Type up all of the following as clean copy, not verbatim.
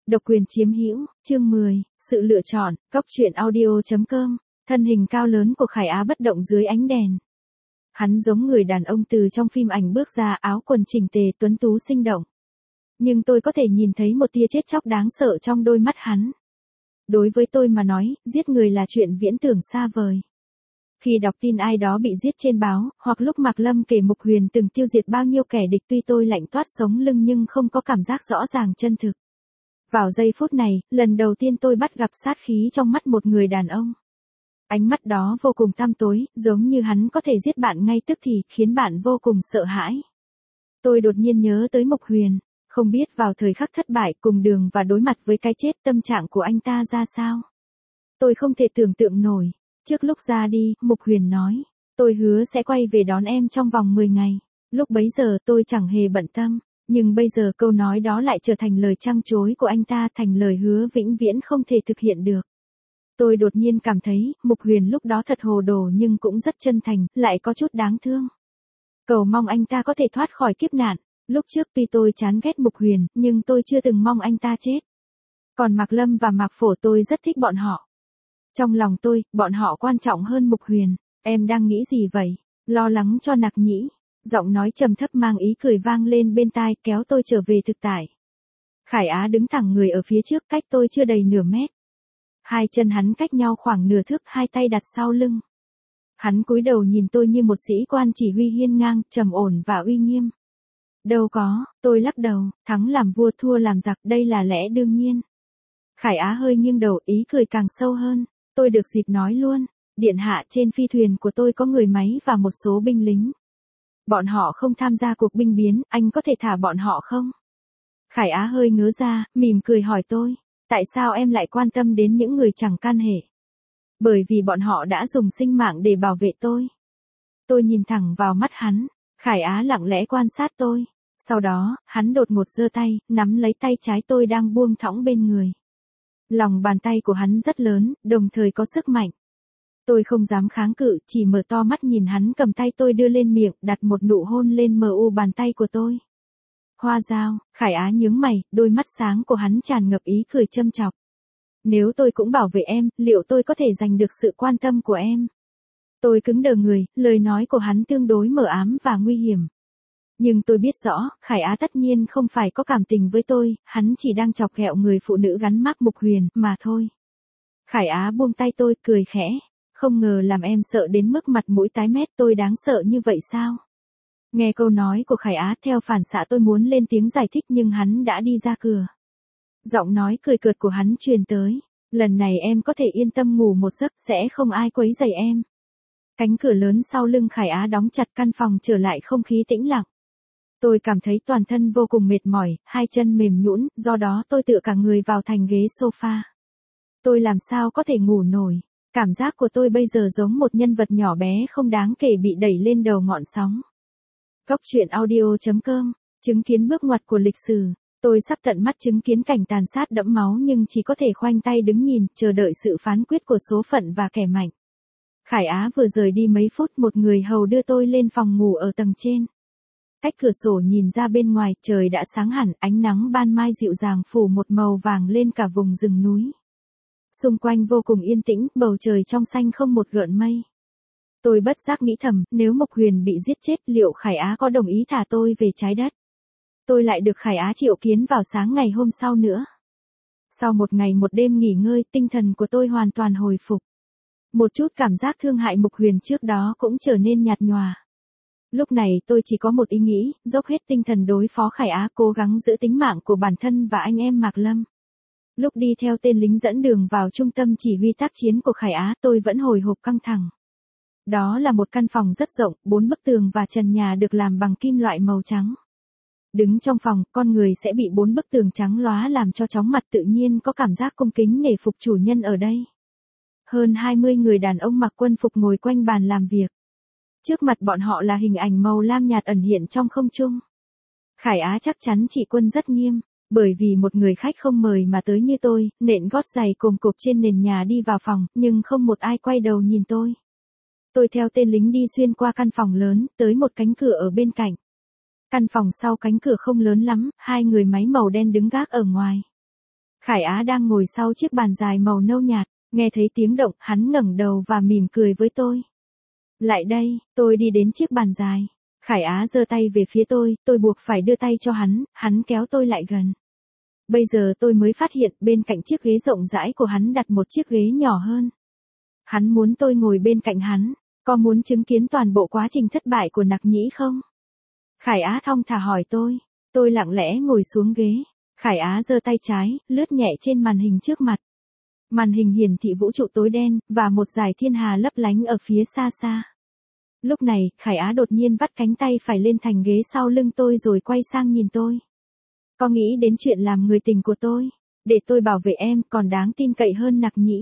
Độc quyền chiếm hữu, chương 10, sự lựa chọn, Cốc truyện audio.com, thân hình cao lớn của Khải Á bất động dưới ánh đèn. Hắn giống người đàn ông từ trong phim ảnh bước ra, áo quần chỉnh tề, tuấn tú sinh động. Nhưng tôi có thể nhìn thấy một tia chết chóc đáng sợ trong đôi mắt hắn. Đối với tôi mà nói, giết người là chuyện viễn tưởng xa vời. Khi đọc tin ai đó bị giết trên báo, hoặc lúc Mạc Lâm kể Mục Huyền từng tiêu diệt bao nhiêu kẻ địch, tuy tôi lạnh toát sống lưng nhưng không có cảm giác rõ ràng chân thực. Vào giây phút này, lần đầu tiên tôi bắt gặp sát khí trong mắt một người đàn ông. Ánh mắt đó vô cùng tăm tối, giống như hắn có thể giết bạn ngay tức thì, khiến bạn vô cùng sợ hãi. Tôi đột nhiên nhớ tới Mục Huyền, không biết vào thời khắc thất bại cùng đường và đối mặt với cái chết, tâm trạng của anh ta ra sao. Tôi không thể tưởng tượng nổi. Trước lúc ra đi, Mục Huyền nói, tôi hứa sẽ quay về đón em trong vòng 10 ngày. Lúc bấy giờ tôi chẳng hề bận tâm, nhưng bây giờ câu nói đó lại trở thành lời trăng trối của anh ta, thành lời hứa vĩnh viễn không thể thực hiện được. Tôi đột nhiên cảm thấy, Mục Huyền lúc đó thật hồ đồ nhưng cũng rất chân thành, lại có chút đáng thương. Cầu mong anh ta có thể thoát khỏi kiếp nạn. Lúc trước tuy tôi chán ghét Mục Huyền, nhưng tôi chưa từng mong anh ta chết. Còn Mạc Lâm và Mạc Phổ tôi rất thích bọn họ. Trong lòng tôi, bọn họ quan trọng hơn Mục Huyền. Em đang nghĩ gì vậy? Lo lắng cho Nặc Nhĩ. Giọng nói trầm thấp mang ý cười vang lên bên tai, kéo tôi trở về thực tại. Khải Á đứng thẳng người ở phía trước, cách tôi chưa đầy nửa mét. Hai chân hắn cách nhau khoảng nửa thước, hai tay đặt sau lưng. Hắn cúi đầu nhìn tôi như một sĩ quan chỉ huy hiên ngang, trầm ổn và uy nghiêm. Đâu có, tôi lắc đầu, thắng làm vua thua làm giặc, đây là lẽ đương nhiên. Khải Á hơi nghiêng đầu, ý cười càng sâu hơn. Tôi được dịp nói luôn, điện hạ, trên phi thuyền của tôi có người máy và một số binh lính. Bọn họ không tham gia cuộc binh biến, anh có thể thả bọn họ không? Khải Á hơi ngớ ra, mỉm cười hỏi tôi, tại sao em lại quan tâm đến những người chẳng can hệ? Bởi vì bọn họ đã dùng sinh mạng để bảo vệ tôi. Tôi nhìn thẳng vào mắt hắn, Khải Á lặng lẽ quan sát tôi. Sau đó, hắn đột ngột giơ tay, nắm lấy tay trái tôi đang buông thõng bên người. Lòng bàn tay của hắn rất lớn, đồng thời có sức mạnh. Tôi không dám kháng cự, chỉ mở to mắt nhìn hắn cầm tay tôi đưa lên miệng, đặt một nụ hôn lên mu bàn tay của tôi. Hoa dao, Khải Á nhướng mày, đôi mắt sáng của hắn tràn ngập ý cười châm chọc. Nếu tôi cũng bảo vệ em, liệu tôi có thể giành được sự quan tâm của em? Tôi cứng đờ người, lời nói của hắn tương đối mờ ám và nguy hiểm. Nhưng tôi biết rõ, Khải Á tất nhiên không phải có cảm tình với tôi, hắn chỉ đang chọc ghẹo người phụ nữ gắn mác Mục Huyền, mà thôi. Khải Á buông tay tôi, cười khẽ. Không ngờ làm em sợ đến mức mặt mũi tái mét, tôi đáng sợ như vậy sao? Nghe câu nói của Khải Á, theo phản xạ tôi muốn lên tiếng giải thích nhưng hắn đã đi ra cửa. Giọng nói cười cợt của hắn truyền tới. Lần này em có thể yên tâm ngủ một giấc, sẽ không ai quấy rầy em. Cánh cửa lớn sau lưng Khải Á đóng chặt, căn phòng trở lại không khí tĩnh lặng. Tôi cảm thấy toàn thân vô cùng mệt mỏi, hai chân mềm nhũn, do đó tôi tựa cả người vào thành ghế sofa. Tôi làm sao có thể ngủ nổi. Cảm giác của tôi bây giờ giống một nhân vật nhỏ bé không đáng kể bị đẩy lên đầu ngọn sóng. Cốc truyện audio.com, chứng kiến bước ngoặt của lịch sử. Tôi sắp tận mắt chứng kiến cảnh tàn sát đẫm máu nhưng chỉ có thể khoanh tay đứng nhìn, chờ đợi sự phán quyết của số phận và kẻ mạnh. Khải Á vừa rời đi mấy phút, một người hầu đưa tôi lên phòng ngủ ở tầng trên. Cách cửa sổ nhìn ra bên ngoài, trời đã sáng hẳn, ánh nắng ban mai dịu dàng phủ một màu vàng lên cả vùng rừng núi. Xung quanh vô cùng yên tĩnh, bầu trời trong xanh không một gợn mây. Tôi bất giác nghĩ thầm, nếu Mục Huyền bị giết chết, liệu Khải Á có đồng ý thả tôi về trái đất? Tôi lại được Khải Á triệu kiến vào sáng ngày hôm sau nữa. Sau một ngày một đêm nghỉ ngơi, tinh thần của tôi hoàn toàn hồi phục. Một chút cảm giác thương hại Mục Huyền trước đó cũng trở nên nhạt nhòa. Lúc này tôi chỉ có một ý nghĩ, dốc hết tinh thần đối phó Khải Á, cố gắng giữ tính mạng của bản thân và anh em Mạc Lâm. Lúc đi theo tên lính dẫn đường vào trung tâm chỉ huy tác chiến của Khải Á, tôi vẫn hồi hộp căng thẳng. Đó là một căn phòng rất rộng, 4 bức tường và trần nhà được làm bằng kim loại màu trắng. Đứng trong phòng, con người sẽ bị 4 bức tường trắng lóa làm cho chóng mặt, tự nhiên có cảm giác cung kính nể phục chủ nhân ở đây. Hơn 20 người đàn ông mặc quân phục ngồi quanh bàn làm việc. Trước mặt bọn họ là hình ảnh màu lam nhạt ẩn hiện trong không trung. Khải Á chắc chắn chỉ quân rất nghiêm, bởi vì một người khách không mời mà tới như tôi, nện gót giày cồm cộp trên nền nhà đi vào phòng, nhưng không một ai quay đầu nhìn tôi. Tôi theo tên lính đi xuyên qua căn phòng lớn, tới một cánh cửa ở bên cạnh. Căn phòng sau cánh cửa không lớn lắm, hai người máy màu đen đứng gác ở ngoài. Khải Á đang ngồi sau chiếc bàn dài màu nâu nhạt, nghe thấy tiếng động, hắn ngẩng đầu và mỉm cười với tôi. Lại đây, tôi đi đến chiếc bàn dài. Khải Á giơ tay về phía tôi buộc phải đưa tay cho hắn kéo tôi lại gần. Bây giờ tôi mới phát hiện bên cạnh chiếc ghế rộng rãi của hắn đặt một chiếc ghế nhỏ hơn. Hắn muốn tôi ngồi bên cạnh hắn, có muốn chứng kiến toàn bộ quá trình thất bại của Nặc Nhĩ không? Khải Á thong thả hỏi tôi lặng lẽ ngồi xuống ghế. Khải Á giơ tay trái, lướt nhẹ trên màn hình trước mặt. Màn hình hiển thị vũ trụ tối đen, và một dải thiên hà lấp lánh ở phía xa xa. Lúc này, Khải Á đột nhiên vắt cánh tay phải lên thành ghế sau lưng tôi rồi quay sang nhìn tôi. Có nghĩ đến chuyện làm người tình của tôi, để tôi bảo vệ em còn đáng tin cậy hơn Nặc Nhĩ.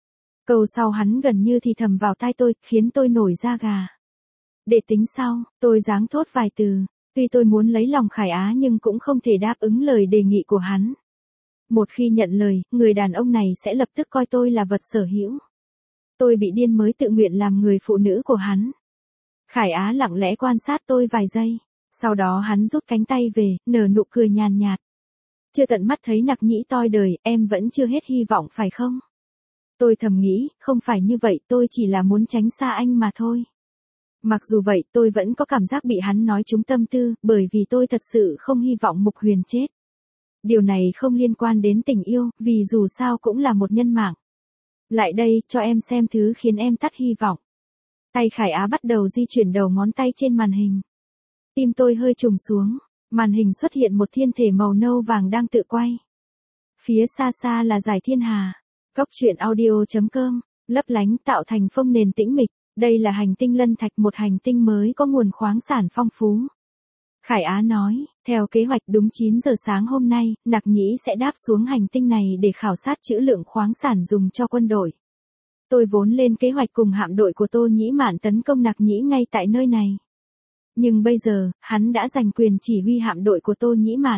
Câu sau hắn gần như thì thầm vào tai tôi, khiến tôi nổi da gà. Để tính sau, tôi giáng thốt vài từ. Tuy tôi muốn lấy lòng Khải Á nhưng cũng không thể đáp ứng lời đề nghị của hắn. Một khi nhận lời, người đàn ông này sẽ lập tức coi tôi là vật sở hữu. Tôi bị điên mới tự nguyện làm người phụ nữ của hắn. Khải Á lặng lẽ quan sát tôi vài giây. Sau đó hắn rút cánh tay về, nở nụ cười nhàn nhạt. Chưa tận mắt thấy Nặc Nhĩ toi đời, em vẫn chưa hết hy vọng phải không? Tôi thầm nghĩ, không phải như vậy, tôi chỉ là muốn tránh xa anh mà thôi. Mặc dù vậy, tôi vẫn có cảm giác bị hắn nói trúng tâm tư, bởi vì tôi thật sự không hy vọng Mục Huyền chết. Điều này không liên quan đến tình yêu, vì dù sao cũng là một nhân mạng. Lại đây, cho em xem thứ khiến em tắt hy vọng. Tay Khải Á bắt đầu di chuyển đầu ngón tay trên màn hình. Tim tôi hơi trùng xuống, màn hình xuất hiện một thiên thể màu nâu vàng đang tự quay. Phía xa xa là dải thiên hà. Góc truyện audio.com, lấp lánh tạo thành phông nền tĩnh mịch. Đây là hành tinh Lân Thạch, một hành tinh mới có nguồn khoáng sản phong phú. Khải Á nói, theo kế hoạch đúng 9 giờ sáng hôm nay, Nặc Nhĩ sẽ đáp xuống hành tinh này để khảo sát trữ lượng khoáng sản dùng cho quân đội. Tôi vốn lên kế hoạch cùng hạm đội của Tô Nhĩ Mạn tấn công Nặc Nhĩ ngay tại nơi này. Nhưng bây giờ, hắn đã giành quyền chỉ huy hạm đội của Tô Nhĩ Mạn.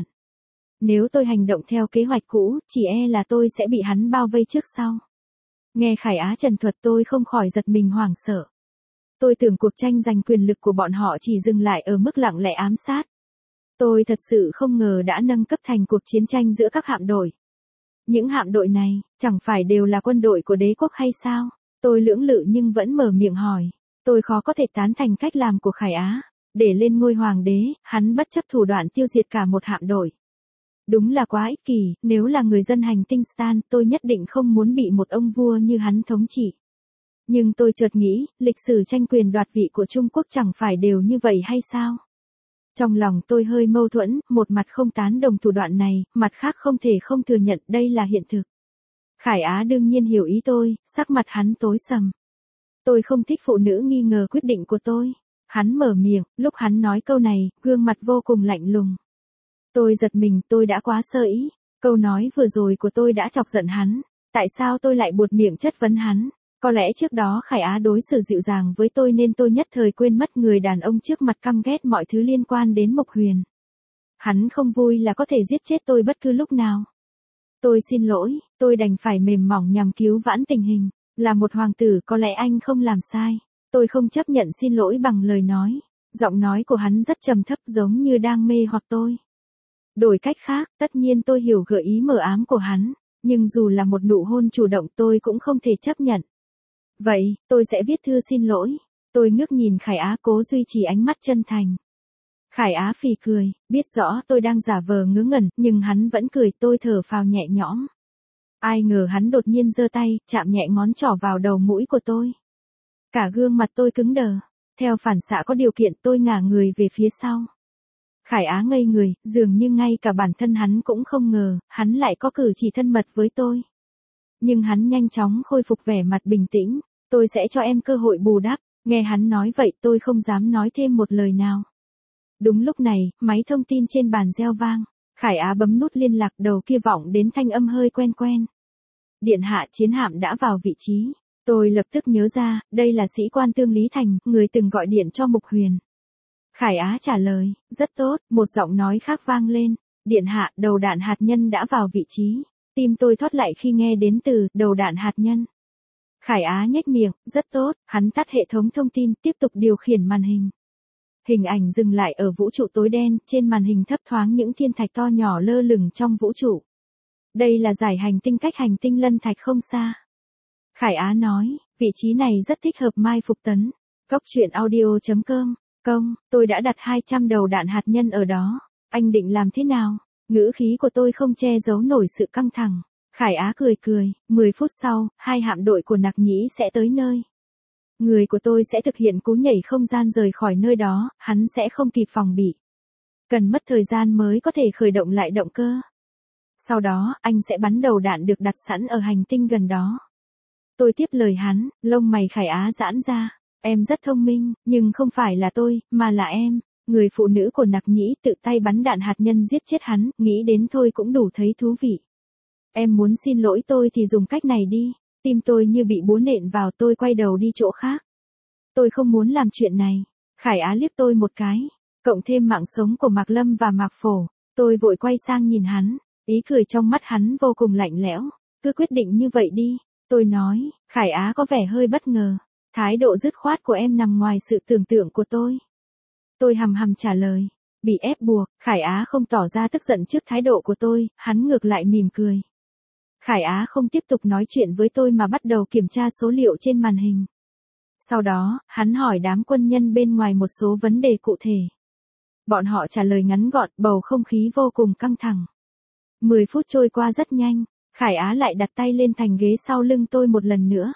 Nếu tôi hành động theo kế hoạch cũ, chỉ e là tôi sẽ bị hắn bao vây trước sau. Nghe Khải Á trần thuật tôi không khỏi giật mình hoảng sợ. Tôi tưởng cuộc tranh giành quyền lực của bọn họ chỉ dừng lại ở mức lặng lẽ ám sát. Tôi thật sự không ngờ đã nâng cấp thành cuộc chiến tranh giữa các hạm đội. Những hạm đội này, chẳng phải đều là quân đội của đế quốc hay sao? Tôi lưỡng lự nhưng vẫn mở miệng hỏi. Tôi khó có thể tán thành cách làm của Khải Á. Để lên ngôi hoàng đế, hắn bất chấp thủ đoạn tiêu diệt cả một hạm đội. Đúng là quá ích kỷ, nếu là người dân hành tinh Stan, tôi nhất định không muốn bị một ông vua như hắn thống trị. Nhưng tôi chợt nghĩ, lịch sử tranh quyền đoạt vị của Trung Quốc chẳng phải đều như vậy hay sao? Trong lòng tôi hơi mâu thuẫn, một mặt không tán đồng thủ đoạn này, mặt khác không thể không thừa nhận đây là hiện thực. Khải Á đương nhiên hiểu ý tôi, sắc mặt hắn tối sầm. Tôi không thích phụ nữ nghi ngờ quyết định của tôi. Hắn mở miệng, lúc hắn nói câu này, gương mặt vô cùng lạnh lùng. Tôi giật mình, tôi đã quá sơ ý. Câu nói vừa rồi của tôi đã chọc giận hắn. Tại sao tôi lại buột miệng chất vấn hắn? Có lẽ trước đó Khải Á đối xử dịu dàng với tôi nên tôi nhất thời quên mất người đàn ông trước mặt căm ghét mọi thứ liên quan đến Mộc Huyền. Hắn không vui là có thể giết chết tôi bất cứ lúc nào. Tôi xin lỗi, tôi đành phải mềm mỏng nhằm cứu vãn tình hình. Là một hoàng tử có lẽ anh không làm sai. Tôi không chấp nhận xin lỗi bằng lời nói. Giọng nói của hắn rất trầm thấp giống như đang mê hoặc tôi. Đổi cách khác, tất nhiên tôi hiểu gợi ý mờ ám của hắn. Nhưng dù là một nụ hôn chủ động tôi cũng không thể chấp nhận. Vậy, tôi sẽ viết thư xin lỗi. Tôi ngước nhìn Khải Á cố duy trì ánh mắt chân thành. Khải Á phì cười, biết rõ tôi đang giả vờ ngớ ngẩn, nhưng hắn vẫn cười, tôi thở phào nhẹ nhõm. Ai ngờ hắn đột nhiên giơ tay, chạm nhẹ ngón trỏ vào đầu mũi của tôi. Cả gương mặt tôi cứng đờ. Theo phản xạ có điều kiện tôi ngả người về phía sau. Khải Á ngây người, dường như ngay cả bản thân hắn cũng không ngờ, hắn lại có cử chỉ thân mật với tôi. Nhưng hắn nhanh chóng khôi phục vẻ mặt bình tĩnh, tôi sẽ cho em cơ hội bù đắp. Nghe hắn nói vậy tôi không dám nói thêm một lời nào. Đúng lúc này, máy thông tin trên bàn reo vang. Khải Á bấm nút liên lạc, đầu kia vọng đến thanh âm hơi quen quen. Điện hạ, chiến hạm đã vào vị trí. Tôi lập tức nhớ ra, đây là sĩ quan Tương Lý Thành, người từng gọi điện cho Mục Huyền. Khải Á trả lời, rất tốt, một giọng nói khác vang lên. Điện hạ, đầu đạn hạt nhân đã vào vị trí. Tim tôi thoát lại khi nghe đến từ đầu đạn hạt nhân. Khải Á nhếch miệng, rất tốt, hắn tắt hệ thống thông tin, tiếp tục điều khiển màn hình. Hình ảnh dừng lại ở vũ trụ tối đen, trên màn hình thấp thoáng những thiên thạch to nhỏ lơ lửng trong vũ trụ. Đây là giải hành tinh cách hành tinh Lân Thạch không xa. Khải Á nói, vị trí này rất thích hợp mai phục tấn. Cóc truyện audio.com, tôi đã đặt 200 đầu đạn hạt nhân ở đó. Anh định làm thế nào? Ngữ khí của tôi không che giấu nổi sự căng thẳng. Khải Á cười, 10 phút sau, 2 hạm đội của Nặc Nhĩ sẽ tới nơi. Người của tôi sẽ thực hiện cú nhảy không gian rời khỏi nơi đó, hắn sẽ không kịp phòng bị. Cần mất thời gian mới có thể khởi động lại động cơ. Sau đó, anh sẽ bắn đầu đạn được đặt sẵn ở hành tinh gần đó. Tôi tiếp lời hắn, lông mày Khải Á giãn ra. Em rất thông minh, nhưng không phải là tôi, mà là em. Người phụ nữ của Nặc Nhĩ tự tay bắn đạn hạt nhân giết chết hắn, nghĩ đến thôi cũng đủ thấy thú vị. Em muốn xin lỗi tôi thì dùng cách này đi. Tim tôi như bị búa nện vào, tôi quay đầu đi chỗ khác. Tôi không muốn làm chuyện này. Khải Á liếc tôi một cái. Cộng thêm mạng sống của Mạc Lâm và Mạc Phổ. Tôi vội quay sang nhìn hắn. Ý cười trong mắt hắn vô cùng lạnh lẽo. Cứ quyết định như vậy đi. Tôi nói, Khải Á có vẻ hơi bất ngờ. Thái độ dứt khoát của em nằm ngoài sự tưởng tượng của tôi. Tôi hầm trả lời. Bị ép buộc, Khải Á không tỏ ra tức giận trước thái độ của tôi, hắn ngược lại mỉm cười. Khải Á không tiếp tục nói chuyện với tôi mà bắt đầu kiểm tra số liệu trên màn hình. Sau đó, hắn hỏi đám quân nhân bên ngoài một số vấn đề cụ thể. Bọn họ trả lời ngắn gọn, bầu không khí vô cùng căng thẳng. 10 phút trôi qua rất nhanh, Khải Á lại đặt tay lên thành ghế sau lưng tôi một lần nữa.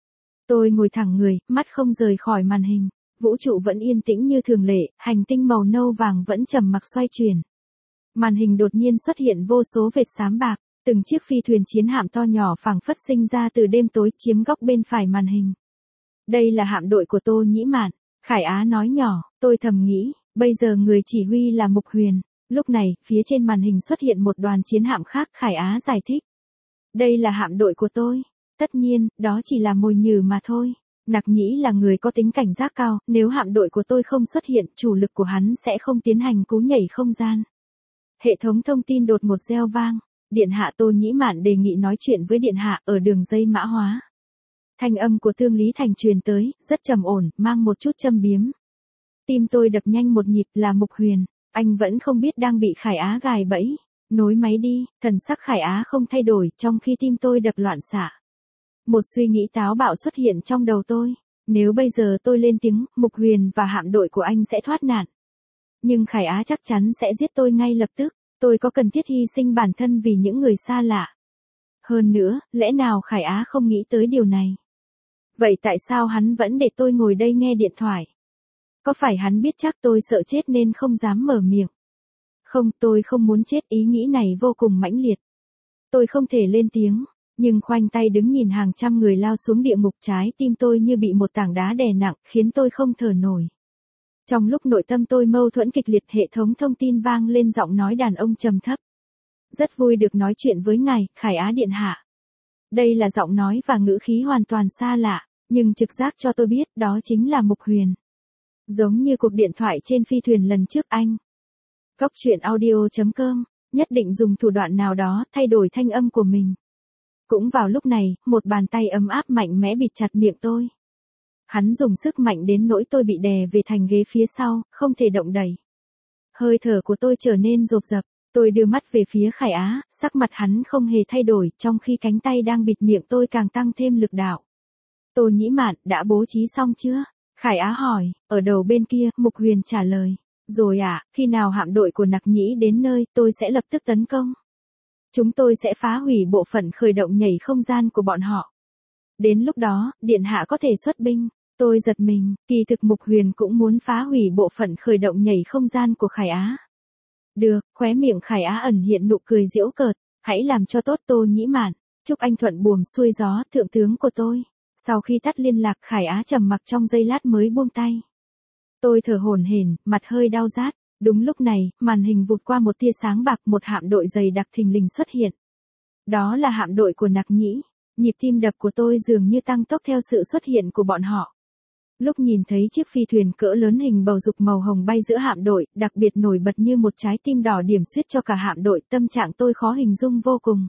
Tôi ngồi thẳng người, mắt không rời khỏi màn hình. Vũ trụ vẫn yên tĩnh như thường lệ, hành tinh màu nâu vàng vẫn trầm mặc xoay chuyển. Màn hình đột nhiên xuất hiện vô số vệt xám bạc, từng chiếc phi thuyền chiến hạm to nhỏ phảng phất sinh ra từ đêm tối chiếm góc bên phải màn hình. Đây là hạm đội của Tô Nhĩ Mạn, Khải Á nói nhỏ, tôi thầm nghĩ, bây giờ người chỉ huy là Mục Huyền. Lúc này, phía trên màn hình xuất hiện một đoàn chiến hạm khác, Khải Á giải thích. Đây là hạm đội của tôi. Tất nhiên, đó chỉ là mồi nhử mà thôi. Nặc Nhĩ là người có tính cảnh giác cao, nếu hạm đội của tôi không xuất hiện, chủ lực của hắn sẽ không tiến hành cú nhảy không gian. Hệ thống thông tin đột ngột reo vang. Điện hạ Tô Nhĩ Mạn đề nghị nói chuyện với điện hạ ở đường dây mã hóa. Thanh âm của Tương Lý Thành truyền tới, rất trầm ổn, mang một chút châm biếm. Tim tôi đập nhanh một nhịp, là Mục Huyền. Anh vẫn không biết đang bị Khải Á gài bẫy. Nối máy đi, thần sắc Khải Á không thay đổi, trong khi tim tôi đập loạn xạ. Một suy nghĩ táo bạo xuất hiện trong đầu tôi. Nếu bây giờ tôi lên tiếng, Mục Huyền và hạm đội của anh sẽ thoát nạn. Nhưng Khải Á chắc chắn sẽ giết tôi ngay lập tức. Tôi có cần thiết hy sinh bản thân vì những người xa lạ. Hơn nữa, lẽ nào Khải Á không nghĩ tới điều này? Vậy tại sao hắn vẫn để tôi ngồi đây nghe điện thoại? Có phải hắn biết chắc tôi sợ chết nên không dám mở miệng? Không, tôi không muốn chết, ý nghĩ này vô cùng mãnh liệt. Tôi không thể lên tiếng, nhưng khoanh tay đứng nhìn hàng trăm người lao xuống địa ngục, trái tim tôi như bị một tảng đá đè nặng, khiến tôi không thở nổi. Trong lúc nội tâm tôi mâu thuẫn kịch liệt, hệ thống thông tin vang lên giọng nói đàn ông trầm thấp. Rất vui được nói chuyện với ngài, Khải Á điện hạ. Đây là giọng nói và ngữ khí hoàn toàn xa lạ, nhưng trực giác cho tôi biết đó chính là Mục Huyền. Giống như cuộc điện thoại trên phi thuyền lần trước anh. Cóc truyện audio.com, nhất định dùng thủ đoạn nào đó thay đổi thanh âm của mình. Cũng vào lúc này, một bàn tay ấm áp mạnh mẽ bịt chặt miệng tôi. Hắn dùng sức mạnh đến nỗi tôi bị đè về thành ghế phía sau, không thể động đậy. Hơi thở của tôi trở nên rộp rập, tôi đưa mắt về phía Khải Á, sắc mặt hắn không hề thay đổi, trong khi cánh tay đang bịt miệng tôi càng tăng thêm lực đạo. Tô Nhĩ Mạn, đã bố trí xong chưa? Khải Á hỏi, ở đầu bên kia, Mục Huyền trả lời. Rồi ạ, khi nào hạm đội của Nặc Nhĩ đến nơi, tôi sẽ lập tức tấn công. Chúng tôi sẽ phá hủy bộ phận khởi động nhảy không gian của bọn họ. Đến lúc đó, điện hạ có thể xuất binh. Tôi giật mình, kỳ thực Mục Huyền cũng muốn phá hủy bộ phận khởi động nhảy không gian của Khải Á. Được, khóe miệng Khải Á ẩn hiện nụ cười giễu cợt, hãy làm cho tốt Tô Nhĩ Mạn, chúc anh thuận buồm xuôi gió, thượng tướng của tôi. Sau khi tắt liên lạc, Khải Á trầm mặc trong giây lát mới buông tay. Tôi thở hổn hển, mặt hơi đau rát. Đúng lúc này, màn hình vụt qua một tia sáng bạc, một hạm đội dày đặc thình lình xuất hiện. Đó là hạm đội của Nặc Nhĩ. Nhịp tim đập của tôi dường như tăng tốc theo sự xuất hiện của bọn họ. Lúc nhìn thấy chiếc phi thuyền cỡ lớn hình bầu dục màu hồng bay giữa hạm đội, đặc biệt nổi bật như một trái tim đỏ điểm xuyết cho cả hạm đội, tâm trạng tôi khó hình dung vô cùng.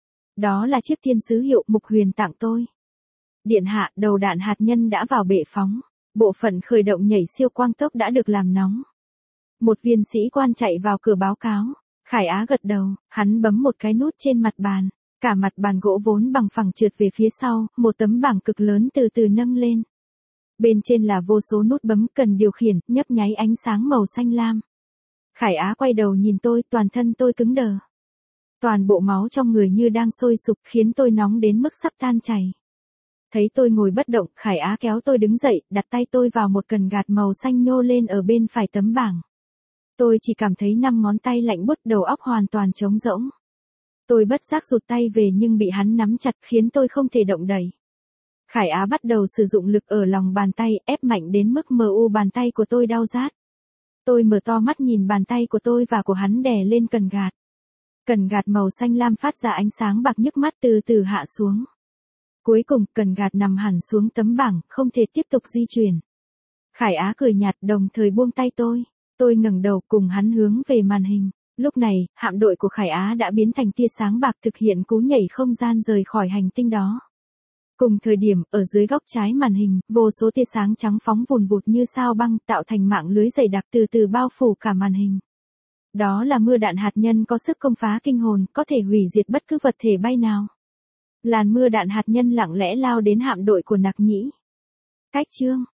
Đó là chiếc thiên sứ hiệu Mục Huyền tặng tôi. Điện hạ, đầu đạn hạt nhân đã vào bệ phóng. Bộ phận khởi động nhảy siêu quang tốc đã được làm nóng. Một viên sĩ quan chạy vào cửa báo cáo. Khải Á gật đầu, hắn bấm một cái nút trên mặt bàn. Cả mặt bàn gỗ vốn bằng phẳng trượt về phía sau, một tấm bảng cực lớn từ từ nâng lên. Bên trên là vô số nút bấm cần điều khiển, nhấp nháy ánh sáng màu xanh lam. Khải Á quay đầu nhìn tôi, toàn thân tôi cứng đờ. Toàn bộ máu trong người như đang sôi sục, khiến tôi nóng đến mức sắp tan chảy. Thấy tôi ngồi bất động, Khải Á kéo tôi đứng dậy, đặt tay tôi vào một cần gạt màu xanh nhô lên ở bên phải tấm bảng. Tôi chỉ cảm thấy 5 ngón tay lạnh buốt, đầu óc hoàn toàn trống rỗng. Tôi bất giác rụt tay về nhưng bị hắn nắm chặt khiến tôi không thể động đậy. Khải Á bắt đầu sử dụng lực ở lòng bàn tay, ép mạnh đến mức bàn tay của tôi đau rát. Tôi mở to mắt nhìn bàn tay của tôi và của hắn đè lên cần gạt. Cần gạt màu xanh lam phát ra ánh sáng bạc nhức mắt từ từ hạ xuống. Cuối cùng, cần gạt nằm hẳn xuống tấm bảng, không thể tiếp tục di chuyển. Khải Á cười nhạt đồng thời buông tay tôi. Tôi ngẩng đầu cùng hắn hướng về màn hình. Lúc này, hạm đội của Khải Á đã biến thành tia sáng bạc thực hiện cú nhảy không gian rời khỏi hành tinh đó. Cùng thời điểm, ở dưới góc trái màn hình, vô số tia sáng trắng phóng vùn vụt như sao băng, tạo thành mạng lưới dày đặc từ từ bao phủ cả màn hình. Đó là mưa đạn hạt nhân có sức công phá kinh hồn, có thể hủy diệt bất cứ vật thể bay nào. Làn mưa đạn hạt nhân lặng lẽ lao đến hạm đội của Nặc Nhĩ. Cách chương